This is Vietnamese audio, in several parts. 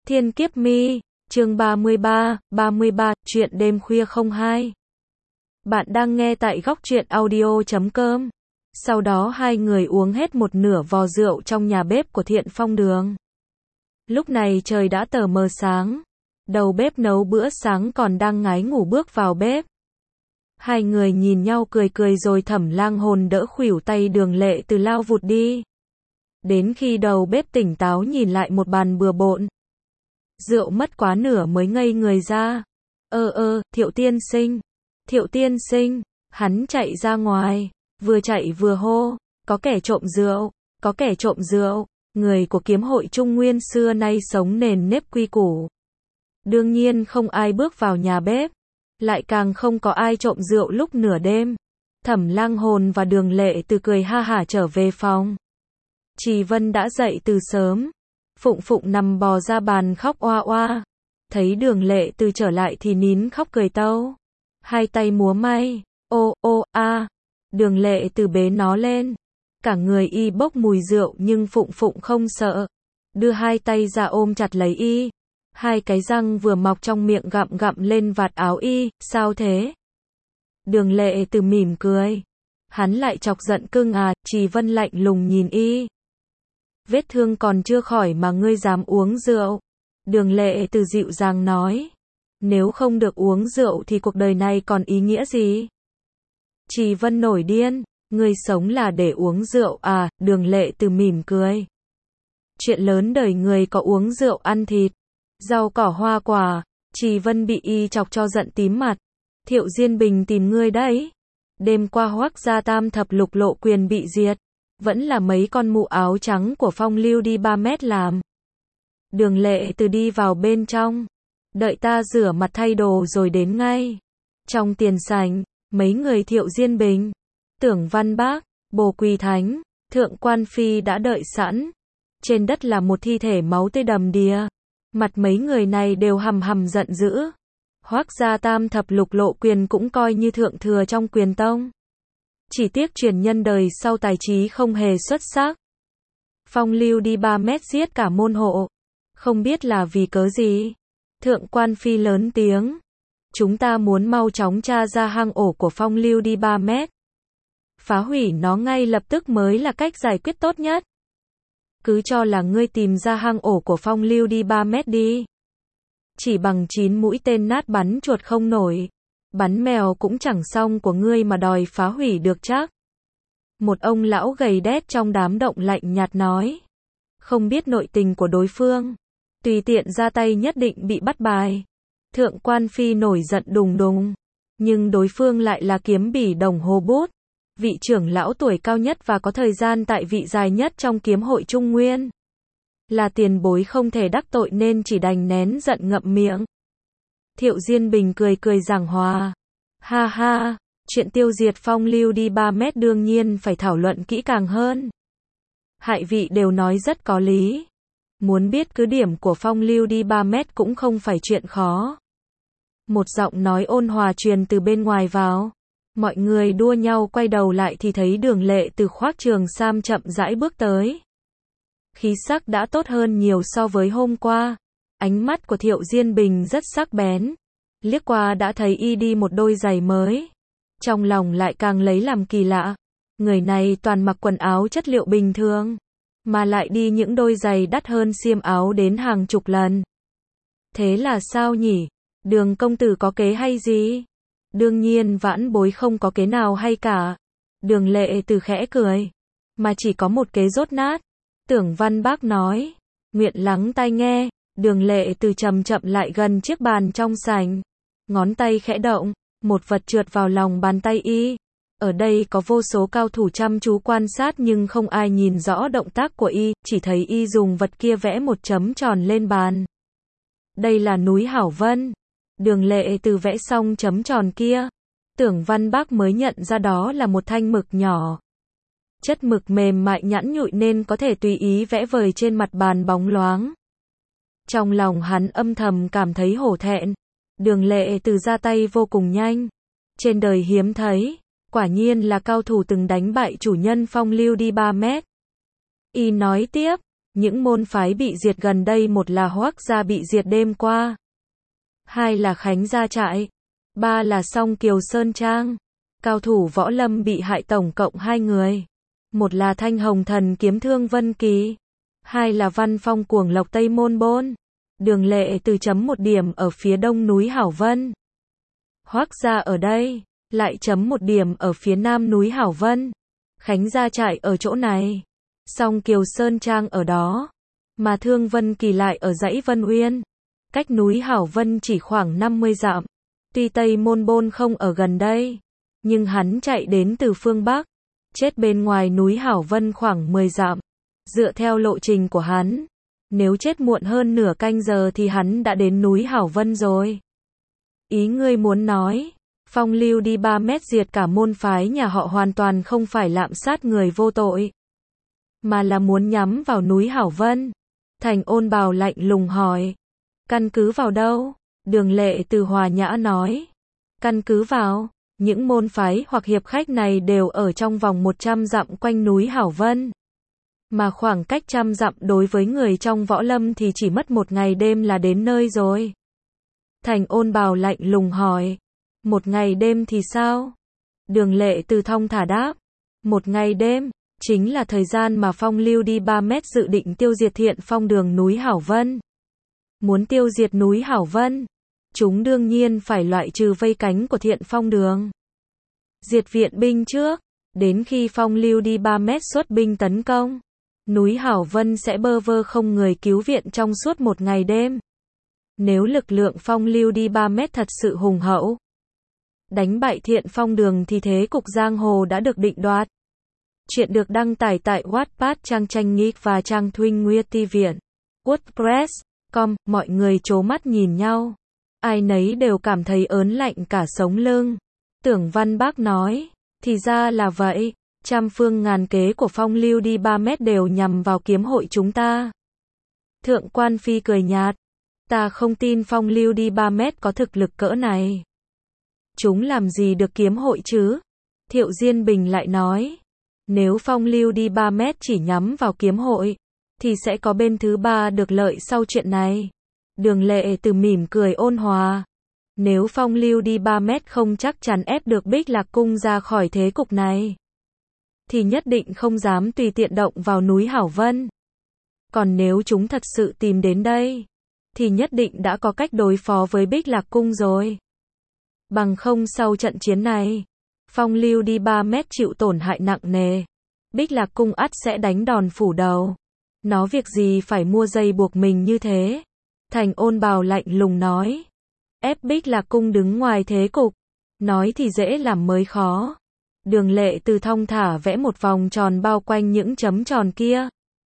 Thiên Kiếp Mi, chương 33, chuyện đêm khuya 02. Bạn đang nghe tại góc truyện audio.com. Sau đó hai người uống hết một nửa vò rượu trong nhà bếp của Thiện Phong Đường. Lúc này trời đã tờ mờ sáng. Đầu bếp nấu bữa sáng còn đang ngái ngủ bước vào bếp. Hai người nhìn nhau cười cười rồi Thẩm Lang Hồn đỡ khuỷu tay Đường Lệ Từ lao vụt đi. Đến khi đầu bếp tỉnh táo nhìn lại một bàn bừa bộn. Rượu mất quá nửa mới ngây người ra. Thiệu tiên sinh. Thiệu tiên sinh. Hắn chạy ra ngoài. Vừa chạy vừa hô. Có kẻ trộm rượu. Có kẻ trộm rượu. Người của kiếm hội Trung Nguyên xưa nay sống nền nếp quy củ. Đương nhiên không ai bước vào nhà bếp. Lại càng không có ai trộm rượu lúc nửa đêm. Thẩm Lang Hồn và Đường Lệ Từ cười ha hả trở về phòng. Trì Vân đã dậy từ sớm. Phụng Phụng nằm bò ra bàn khóc oa oa. Thấy Đường Lệ Từ trở lại thì nín khóc cười tâu. Hai tay múa may. Đường Lệ Từ bế nó lên. Cả người y bốc mùi rượu nhưng Phụng Phụng không sợ. Đưa hai tay ra ôm chặt lấy y. Hai cái răng vừa mọc trong miệng gặm gặm lên vạt áo y. Sao thế? Đường Lệ Từ mỉm cười. Hắn lại chọc giận cưng à? Trì Vân lạnh lùng nhìn y. Vết thương còn chưa khỏi mà ngươi dám uống rượu. Đường Lệ Từ dịu dàng nói. Nếu không được uống rượu thì cuộc đời này còn ý nghĩa gì? Trì Vân nổi điên. Ngươi sống là để uống rượu à? Đường Lệ Từ mỉm cười. Chuyện lớn đời người có uống rượu ăn thịt. Rau cỏ hoa quả. Trì Vân bị y chọc cho giận tím mặt. Thiệu Diên Bình tìm ngươi đấy. Đêm qua Hoắc gia Tam thập lục lộ quyền bị diệt. Vẫn là mấy con mụ áo trắng của Phong Lưu đi 3 mét làm. Đường Lệ Từ đi vào bên trong. Đợi ta rửa mặt thay đồ rồi đến ngay. Trong tiền sảnh, mấy người Thiệu Diên Bình, Tưởng Văn Bác, Bồ Quỳ Thánh, Thượng Quan Phi đã đợi sẵn. Trên đất là một thi thể máu tươi đầm đìa. Mặt mấy người này đều hầm hầm giận dữ. Hoắc gia Tam thập lục lộ quyền cũng coi như thượng thừa trong quyền tông. Chỉ tiếc truyền nhân đời sau tài trí không hề xuất sắc. Phong Lưu đi 3 mét giết cả môn hộ. Không biết là vì cớ gì. Thượng Quan Phi lớn tiếng. Chúng ta muốn mau chóng tra ra hang ổ của Phong Lưu đi 3 mét. Phá hủy nó ngay lập tức mới là cách giải quyết tốt nhất. Cứ cho là ngươi tìm ra hang ổ của Phong Lưu đi 3 mét đi. Chỉ bằng 9 mũi tên nát bắn chuột không nổi. Bắn mèo cũng chẳng xong của ngươi mà đòi phá hủy được chắc. Một ông lão gầy đét trong đám động lạnh nhạt nói. Không biết nội tình của đối phương. Tùy tiện ra tay nhất định bị bắt bài. Thượng Quan Phi nổi giận đùng đùng. Nhưng đối phương lại là Kiếm Bỉ Đồng Hồ Bút. Vị trưởng lão tuổi cao nhất và có thời gian tại vị dài nhất trong kiếm hội Trung Nguyên. Là tiền bối không thể đắc tội nên chỉ đành nén giận ngậm miệng. Thiệu Diên Bình cười cười giảng hòa. Ha ha, chuyện tiêu diệt Phong Lưu đi 3 mét đương nhiên phải thảo luận kỹ càng hơn. Hai vị đều nói rất có lý. Muốn biết cứ điểm của Phong Lưu đi 3 mét cũng không phải chuyện khó. Một giọng nói ôn hòa truyền từ bên ngoài vào. Mọi người đua nhau quay đầu lại thì thấy Đường Lệ Từ khoác trường sam chậm rãi bước tới. Khí sắc đã tốt hơn nhiều so với hôm qua. Ánh mắt của Thiệu Diên Bình rất sắc bén. Liếc qua đã thấy y đi một đôi giày mới. Trong lòng lại càng lấy làm kỳ lạ. Người này toàn mặc quần áo chất liệu bình thường. Mà lại đi những đôi giày đắt hơn xiêm áo đến hàng chục lần. Thế là sao nhỉ? Đường công tử có kế hay gì? Đương nhiên vãn bối không có kế nào hay cả. Đường Lệ Từ khẽ cười. Mà chỉ có một kế rốt nát. Tưởng Văn Bác nói. Nguyện lắng tai nghe. Đường Lệ Từ chậm chậm lại gần chiếc bàn trong sảnh. Ngón tay khẽ động. Một vật trượt vào lòng bàn tay y. Ở đây có vô số cao thủ chăm chú quan sát nhưng không ai nhìn rõ động tác của y. Chỉ thấy y dùng vật kia vẽ một chấm tròn lên bàn. Đây là núi Hảo Vân. Đường Lệ Từ vẽ xong chấm tròn kia. Tưởng Văn Bác mới nhận ra đó là một thanh mực nhỏ. Chất mực mềm mại nhẵn nhụi nên có thể tùy ý vẽ vời trên mặt bàn bóng loáng. Trong lòng hắn âm thầm cảm thấy hổ thẹn. Đường Lệ Từ ra tay vô cùng nhanh. Trên đời hiếm thấy. Quả nhiên là cao thủ từng đánh bại chủ nhân Phong Lưu đi 3 mét. Y nói tiếp. Những môn phái bị diệt gần đây, một là Hoắc gia bị diệt đêm qua, hai là Khánh gia trại, ba là Song Kiều Sơn Trang. Cao thủ võ lâm bị hại tổng cộng 2 người. Một là Thanh Hồng Thần kiếm thương Vân Kỳ, hai là Văn Phong Cuồng Lộc Tây Môn Bôn. Đường Lệ Từ chấm một điểm ở phía đông núi Hảo Vân. Hoắc gia ở đây, lại chấm một điểm ở phía nam núi Hảo Vân. Khánh gia trại ở chỗ này, Song Kiều Sơn Trang ở đó, mà Thương Vân Kỳ lại ở dãy Vân Uyên, cách núi Hảo Vân chỉ khoảng 50 dặm. Tuy Tây Môn Bôn không ở gần đây, nhưng hắn chạy đến từ phương Bắc, chết bên ngoài núi Hảo Vân khoảng 10 dặm. Dựa theo lộ trình của hắn, nếu chết muộn hơn nửa canh giờ thì hắn đã đến núi Hảo Vân rồi. Ý ngươi muốn nói, phong lưu đi 3 mét diệt cả môn phái nhà họ hoàn toàn không phải lạm sát người vô tội, mà là muốn nhắm vào núi Hảo Vân. Thành Ôn Bào lạnh lùng hỏi. Căn cứ vào đâu? Đường Lệ Từ hòa nhã nói. Căn cứ vào, những môn phái hoặc hiệp khách này đều ở trong vòng 100 dặm quanh núi Hảo Vân. Mà khoảng cách 100 dặm đối với người trong võ lâm thì chỉ mất 1 ngày đêm là đến nơi rồi. Thành Ôn Bào lạnh lùng hỏi. 1 ngày đêm thì sao? Đường Lệ Từ thong thả đáp. 1 ngày đêm, chính là thời gian mà phong lưu đi 3 mét dự định tiêu diệt Thiện Phong đường núi Hảo Vân. Muốn tiêu diệt núi Hảo Vân, chúng đương nhiên phải loại trừ vây cánh của Thiện Phong đường. Diệt viện binh trước, đến khi phong lưu đi 3 mét xuất binh tấn công, núi Hảo Vân sẽ bơ vơ không người cứu viện trong suốt 1 ngày đêm. Nếu lực lượng phong lưu đi 3 mét thật sự hùng hậu, đánh bại Thiện Phong đường thì thế cục giang hồ đã được định đoạt. Chuyện được đăng tải tại Wattpad, trang tranh geek và trang Thuynh Nguya Ti Viện. WordPress.com. Mọi người trố mắt nhìn nhau. Ai nấy đều cảm thấy ớn lạnh cả sống lưng. Tưởng Văn Bác nói. Thì ra là vậy. Trăm phương ngàn kế của phong lưu đi 3 mét đều nhằm vào kiếm hội chúng ta. Thượng Quan Phi cười nhạt. Ta không tin phong lưu đi 3 mét có thực lực cỡ này. Chúng làm gì được kiếm hội chứ? Thiệu Diên Bình lại nói. Nếu phong lưu đi 3 mét chỉ nhắm vào kiếm hội, thì sẽ có bên thứ ba được lợi sau chuyện này. Đường Lệ Từ mỉm cười ôn hòa. Nếu phong lưu đi 3 mét không chắc chắn ép được Bích Lạc Cung ra khỏi thế cục này, thì nhất định không dám tùy tiện động vào núi Hảo Vân. Còn nếu chúng thật sự tìm đến đây, thì nhất định đã có cách đối phó với Bích Lạc Cung rồi. Bằng không sau trận chiến này, phong lưu đi 3 mét chịu tổn hại nặng nề, Bích Lạc Cung ắt sẽ đánh đòn phủ đầu. Nó việc gì phải mua dây buộc mình như thế? Thành Ôn Bào lạnh lùng nói. Ép Bích Lạc Cung đứng ngoài thế cục. Nói thì dễ làm mới khó. Đường Lệ Từ thong thả vẽ một vòng tròn bao quanh những chấm tròn kia.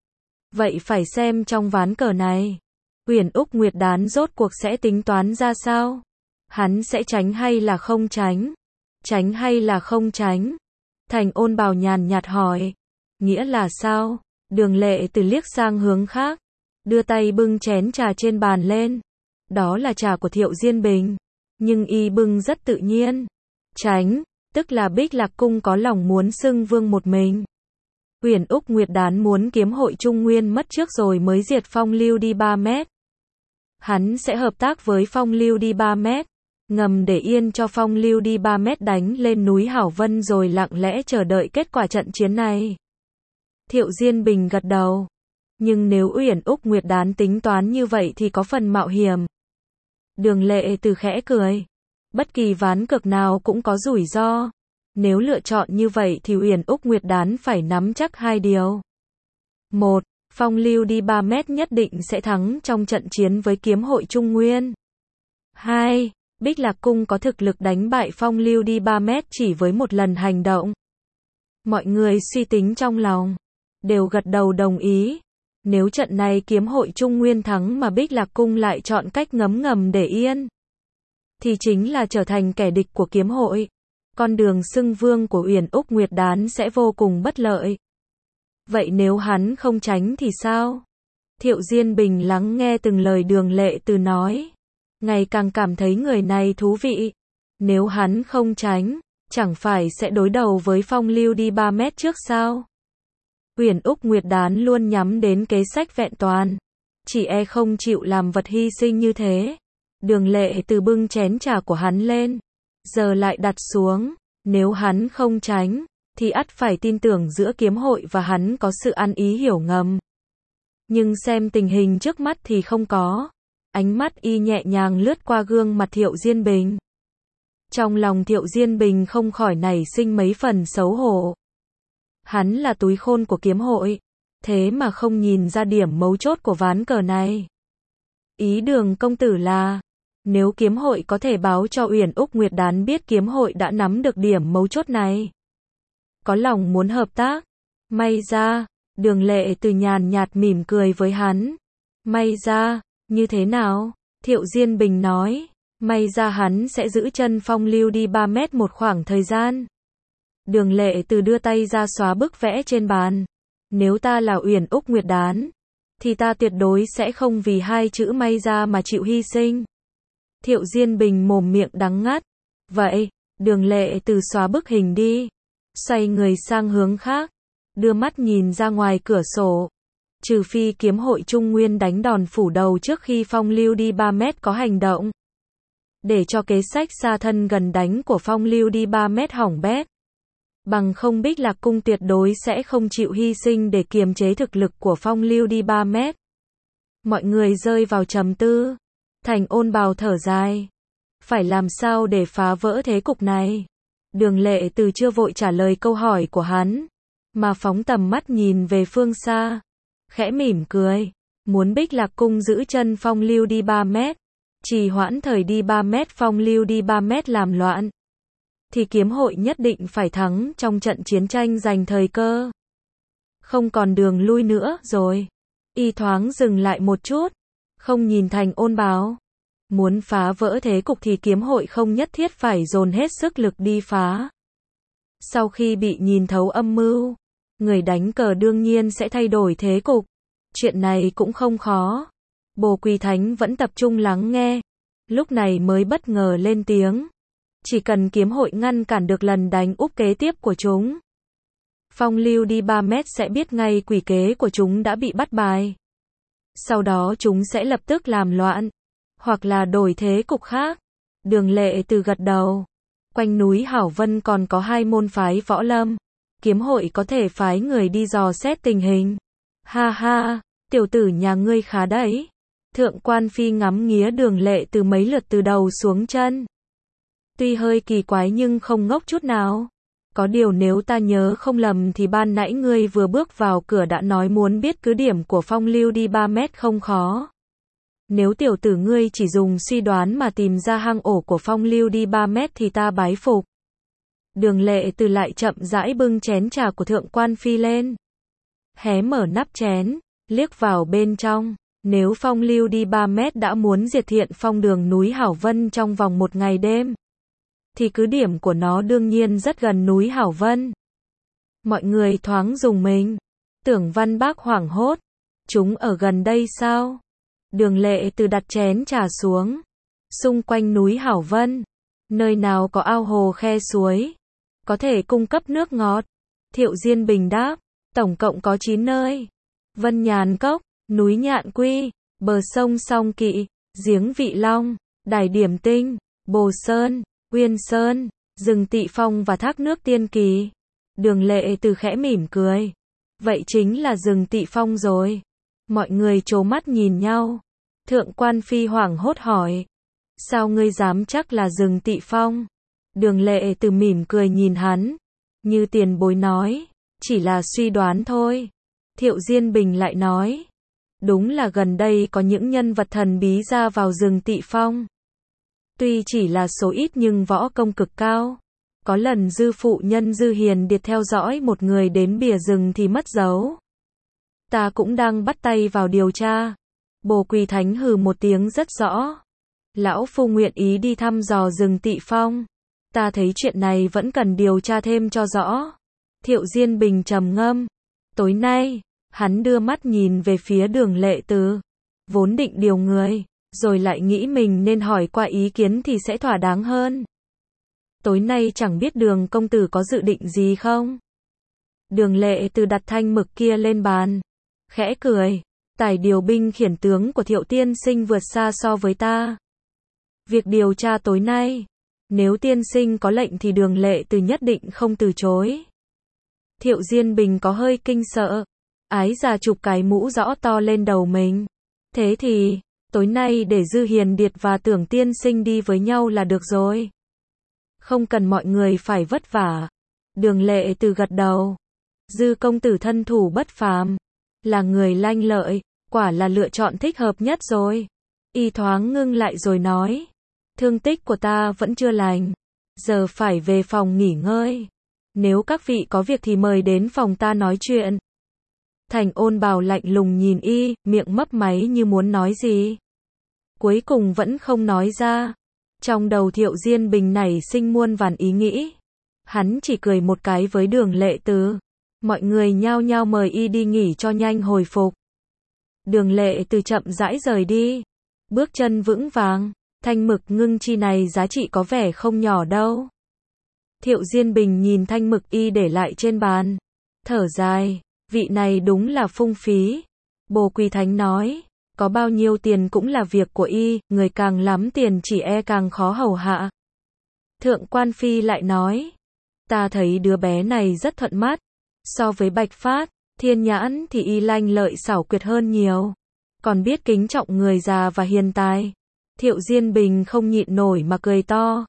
Vậy phải xem trong ván cờ này, Uyển Úc Nguyệt Đán rốt cuộc sẽ tính toán ra sao? Hắn sẽ tránh hay là không tránh? Tránh hay là không tránh? Thành Ôn Bào nhàn nhạt hỏi. Nghĩa là sao? Đường Lệ Từ liếc sang hướng khác, đưa tay bưng chén trà trên bàn lên. Đó là trà của Thiệu Diên Bình, nhưng y bưng rất tự nhiên. Tránh, tức là Bích Lạc Cung có lòng muốn xưng vương một mình. Uyển Úc Nguyệt Đán muốn kiếm hội Trung Nguyên mất trước rồi mới diệt phong lưu đi 3 mét. Hắn sẽ hợp tác với phong lưu đi 3 mét, ngầm để yên cho phong lưu đi 3 mét đánh lên núi Hảo Vân rồi lặng lẽ chờ đợi kết quả trận chiến này. Thiệu Diên Bình gật đầu. Nhưng nếu Uyển Úc Nguyệt Đán tính toán như vậy thì có phần mạo hiểm. Đường Lệ Từ khẽ cười. Bất kỳ ván cược nào cũng có rủi ro. Nếu lựa chọn như vậy thì Uyển Úc Nguyệt Đán phải nắm chắc 2 điều. 1. Phong lưu đi 3 mét nhất định sẽ thắng trong trận chiến với kiếm hội Trung Nguyên. 2. Bích Lạc Cung có thực lực đánh bại phong lưu đi 3 mét chỉ với một lần hành động. Mọi người suy tính trong lòng, đều gật đầu đồng ý. Nếu trận này kiếm hội Trung Nguyên thắng mà Bích Lạc Cung lại chọn cách ngấm ngầm để yên, thì chính là trở thành kẻ địch của kiếm hội. Con đường xưng vương của Uyển Úc Nguyệt Đán sẽ vô cùng bất lợi. Vậy nếu hắn không tránh thì sao? Thiệu Diên Bình lắng nghe từng lời Đường Lệ Từ nói, ngày càng cảm thấy người này thú vị. Nếu hắn không tránh, chẳng phải sẽ đối đầu với phong lưu đi 3 mét trước sao? Uyển Úc Nguyệt Đán luôn nhắm đến kế sách vẹn toàn. Chỉ e không chịu làm vật hy sinh như thế. Đường Lệ Từ bưng chén trà của hắn lên. Giờ lại đặt xuống. Nếu hắn không tránh, thì ắt phải tin tưởng giữa kiếm hội và hắn có sự ăn ý hiểu ngầm. Nhưng xem tình hình trước mắt thì không có. Ánh mắt y nhẹ nhàng lướt qua gương mặt Thiệu Diên Bình. Trong lòng Thiệu Diên Bình không khỏi nảy sinh mấy phần xấu hổ. Hắn là túi khôn của kiếm hội, thế mà không nhìn ra điểm mấu chốt của ván cờ này. Ý Đường công tử là, nếu kiếm hội có thể báo cho Uyển Úc Nguyệt Đán biết kiếm hội đã nắm được điểm mấu chốt này, có lòng muốn hợp tác. May ra, Đường Lệ Từ nhàn nhạt mỉm cười với hắn. May ra, như thế nào? Thiệu Diên Bình nói. May ra hắn sẽ giữ chân Phong Lưu đi 3 mét một khoảng thời gian. Đường Lệ Từ đưa tay ra xóa bức vẽ trên bàn. Nếu ta là Uyển Úc Nguyệt Đán, thì ta tuyệt đối sẽ không vì hai chữ may ra mà chịu hy sinh. Thiệu Diên Bình mồm miệng đắng ngắt. Vậy, Đường Lệ Từ xóa bức hình đi. Xoay người sang hướng khác. Đưa mắt nhìn ra ngoài cửa sổ. Trừ phi kiếm hội Trung Nguyên đánh đòn phủ đầu trước khi Phong Lưu đi 3 mét có hành động. Để cho kế sách xa thân gần đánh của Phong Lưu đi 3 mét hỏng bét. Bằng không Bích Lạc Cung tuyệt đối sẽ không chịu hy sinh để kiềm chế thực lực của Phong Lưu đi 3 mét. Mọi người rơi vào trầm tư. Thành Ôn Bào thở dài. Phải làm sao để phá vỡ thế cục này? Đường Lệ Từ chưa vội trả lời câu hỏi của hắn, mà phóng tầm mắt nhìn về phương xa. Khẽ mỉm cười. Muốn Bích Lạc Cung giữ chân Phong Lưu đi 3 mét. Trì hoãn thời đi 3 mét Phong Lưu đi 3 mét làm loạn. Thì kiếm hội nhất định phải thắng trong trận chiến tranh giành thời cơ. Không còn đường lui nữa rồi. Y thoáng dừng lại một chút. Không nhìn Thành Ôn Bào. Muốn phá vỡ thế cục thì kiếm hội không nhất thiết phải dồn hết sức lực đi phá. Sau khi bị nhìn thấu âm mưu, người đánh cờ đương nhiên sẽ thay đổi thế cục. Chuyện này cũng không khó. Bồ Quỳ Thánh vẫn tập trung lắng nghe. Lúc này mới bất ngờ lên tiếng. Chỉ cần kiếm hội ngăn cản được lần đánh úp kế tiếp của chúng, Phong Lưu đi 3 mét sẽ biết ngay quỷ kế của chúng đã bị bắt bài. Sau đó chúng sẽ lập tức làm loạn, hoặc là đổi thế cục khác. Đường Lệ Từ gật đầu. Quanh núi Hảo Vân còn có 2 môn phái võ lâm. Kiếm hội có thể phái người đi dò xét tình hình. Ha ha, tiểu tử nhà ngươi khá đấy. Thượng quan Phi ngắm nghía Đường Lệ Từ mấy lượt từ đầu xuống chân. Tuy hơi kỳ quái nhưng không ngốc chút nào. Có điều nếu ta nhớ không lầm thì ban nãy ngươi vừa bước vào cửa đã nói muốn biết cứ điểm của Phong Lưu đi 3 mét không khó. Nếu tiểu tử ngươi chỉ dùng suy đoán mà tìm ra hang ổ của Phong Lưu đi 3 mét thì ta bái phục. Đường Lệ Từ lại chậm rãi bưng chén trà của Thượng quan Phi lên. Hé mở nắp chén, liếc vào bên trong. Nếu Phong Lưu đi 3 mét đã muốn diệt Thiện Phong đường núi Hảo Vân trong vòng 1 ngày đêm, thì cứ điểm của nó đương nhiên rất gần núi Hảo Vân. Mọi người thoáng rùng mình. Tưởng Văn Bác hoảng hốt. Chúng ở gần đây sao? Đường Lệ Từ đặt chén trà xuống. Xung quanh núi Hảo Vân, nơi nào có ao hồ khe suối, có thể cung cấp nước ngọt. Thiệu Diên Bình đáp. Tổng cộng có 9 nơi. Vân Nhàn Cốc, núi Nhạn Quy, bờ sông Song Kỵ, giếng Vị Long, đài Điểm Tinh, Bồ Sơn, Uyên Sơn, rừng Tị Phong và thác nước Tiên Kỳ. Đường Lệ Từ khẽ mỉm cười. Vậy chính là rừng Tị Phong rồi. Mọi người trố mắt nhìn nhau. Thượng quan Phi hoảng hốt hỏi. Sao ngươi dám chắc là rừng Tị Phong? Đường Lệ Từ mỉm cười nhìn hắn. Như tiền bối nói, chỉ là suy đoán thôi. Thiệu Diên Bình lại nói. Đúng là gần đây có những nhân vật thần bí ra vào rừng Tị Phong. Tuy chỉ là số ít nhưng võ công cực cao. Có lần Dư phụ nhân Dư Hiền Điệt theo dõi một người đến bìa rừng thì mất dấu. Ta cũng đang bắt tay vào điều tra. Bồ Quỳ Thánh hừ một tiếng rất rõ. Lão phu nguyện ý đi thăm dò rừng Tị Phong. Ta thấy chuyện này vẫn cần điều tra thêm cho rõ. Thiệu Diên Bình trầm ngâm. Tối nay, hắn đưa mắt nhìn về phía Đường Lệ Từ. Vốn định điều người, rồi lại nghĩ mình nên hỏi qua ý kiến thì sẽ thỏa đáng hơn. Tối nay chẳng biết Đường công tử có dự định gì không? Đường Lệ Từ đặt thanh mực kia lên bàn, khẽ cười. Tài điều binh khiển tướng của Thiệu tiên sinh vượt xa so với ta. Việc điều tra tối nay, nếu tiên sinh có lệnh thì Đường Lệ Từ nhất định không từ chối. Thiệu Diên Bình có hơi kinh sợ. Ái già chụp cái mũ rõ to lên đầu mình. Thế thì, tối nay để Dư Hiền Điệt và Tưởng tiên sinh đi với nhau là được rồi. Không cần mọi người phải vất vả. Đường Lệ Từ gật đầu. Dư công tử thân thủ bất phàm, là người lanh lợi, quả là lựa chọn thích hợp nhất rồi. Y thoáng ngưng lại rồi nói. Thương tích của ta vẫn chưa lành. Giờ phải về phòng nghỉ ngơi. Nếu các vị có việc thì mời đến phòng ta nói chuyện. Thành Ôn Bào lạnh lùng nhìn y, miệng mấp máy như muốn nói gì. Cuối cùng vẫn không nói ra. Trong đầu Thiệu Diên Bình nảy sinh muôn vàn ý nghĩ. Hắn chỉ cười một cái với Đường Lệ Từ. Mọi người nhao nhao mời y đi nghỉ cho nhanh hồi phục. Đường Lệ Từ chậm rãi rời đi. Bước chân vững vàng. Thanh mực ngưng chi này giá trị có vẻ không nhỏ đâu. Thiệu Diên Bình nhìn thanh mực y để lại trên bàn. Thở dài. Vị này đúng là phung phí. Bồ Quỳ Thánh nói. Có bao nhiêu tiền cũng là việc của y. Người càng lắm tiền chỉ e càng khó hầu hạ. Thượng Quan Phi lại nói. Ta thấy đứa bé này rất thuận mắt. So với Bạch Phát, Thiên Nhãn thì y lanh lợi xảo quyệt hơn nhiều. Còn biết kính trọng người già và hiền tài. Thiệu Diên Bình không nhịn nổi mà cười to.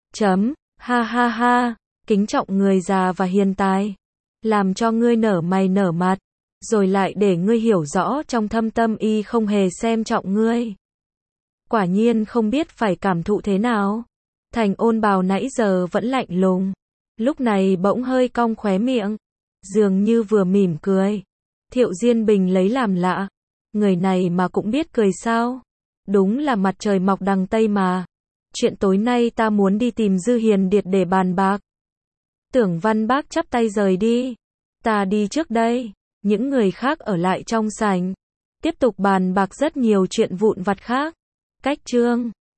Ha ha ha, kính trọng người già và hiền tài. Làm cho ngươi nở mày nở mặt. Rồi lại để ngươi hiểu rõ trong thâm tâm y không hề xem trọng ngươi. Quả nhiên không biết phải cảm thụ thế nào. Thành Ôn Bào nãy giờ vẫn lạnh lùng. Lúc này bỗng hơi cong khóe miệng. Dường như vừa mỉm cười. Thiệu Diên Bình lấy làm lạ. Người này mà cũng biết cười sao? Đúng là mặt trời mọc đằng Tây mà. Chuyện tối nay ta muốn đi tìm Dư Hiền Điệt để bàn bạc. Tưởng Văn Bác chắp tay rời đi. Ta đi trước đây. Những người khác ở lại trong sảnh. Tiếp tục bàn bạc rất nhiều chuyện vụn vặt khác. Cách chương